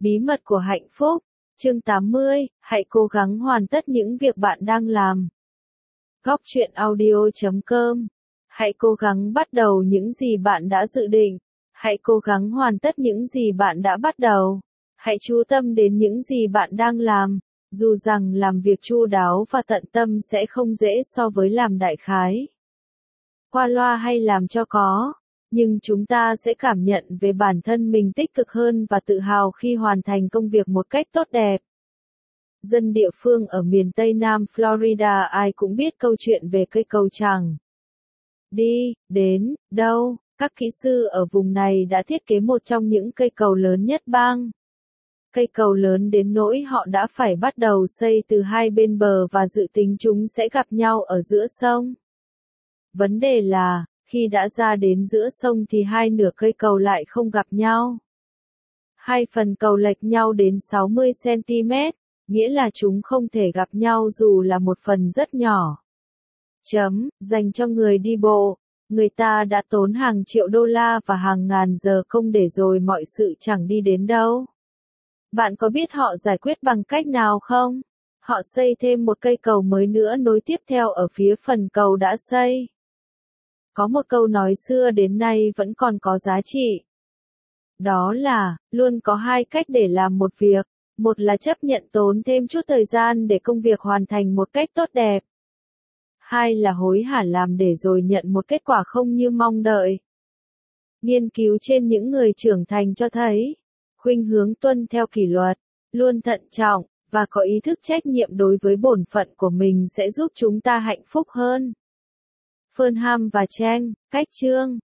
Bí mật của hạnh phúc. Chương 80, hãy cố gắng hoàn tất những việc bạn đang làm. Góc truyện audio.com. Hãy cố gắng bắt đầu những gì bạn đã dự định. Hãy cố gắng hoàn tất những gì bạn đã bắt đầu. Hãy chú tâm đến những gì bạn đang làm, dù rằng làm việc chu đáo và tận tâm sẽ không dễ so với làm đại khái, qua loa hay làm cho có. Nhưng chúng ta sẽ cảm nhận về bản thân mình tích cực hơn và tự hào khi hoàn thành công việc một cách tốt đẹp. Dân địa phương ở miền Tây Nam Florida ai cũng biết câu chuyện về cây cầu chẳng đi đến đâu. Các kỹ sư ở vùng này đã thiết kế một trong những cây cầu lớn nhất bang. Cây cầu lớn đến nỗi họ đã phải bắt đầu xây từ hai bên bờ và dự tính chúng sẽ gặp nhau ở giữa sông. Vấn đề là, khi đã ra đến giữa sông thì hai nửa cây cầu lại không gặp nhau. Hai phần cầu lệch nhau đến 60 cm, nghĩa là chúng không thể gặp nhau dù là một phần rất nhỏ. Dành cho người đi bộ, người ta đã tốn hàng triệu đô la và hàng ngàn giờ công để rồi mọi sự chẳng đi đến đâu. Bạn có biết họ giải quyết bằng cách nào không? Họ xây thêm một cây cầu mới nữa nối tiếp theo ở phía phần cầu đã xây. Có một câu nói xưa đến nay vẫn còn có giá trị. Đó là, luôn có hai cách để làm một việc. Một là chấp nhận tốn thêm chút thời gian để công việc hoàn thành một cách tốt đẹp. Hai là hối hả làm để rồi nhận một kết quả không như mong đợi. Nghiên cứu trên những người trưởng thành cho thấy, khuynh hướng tuân theo kỷ luật, luôn thận trọng, và có ý thức trách nhiệm đối với bổn phận của mình sẽ giúp chúng ta hạnh phúc hơn. Fernham và Chang, cách chương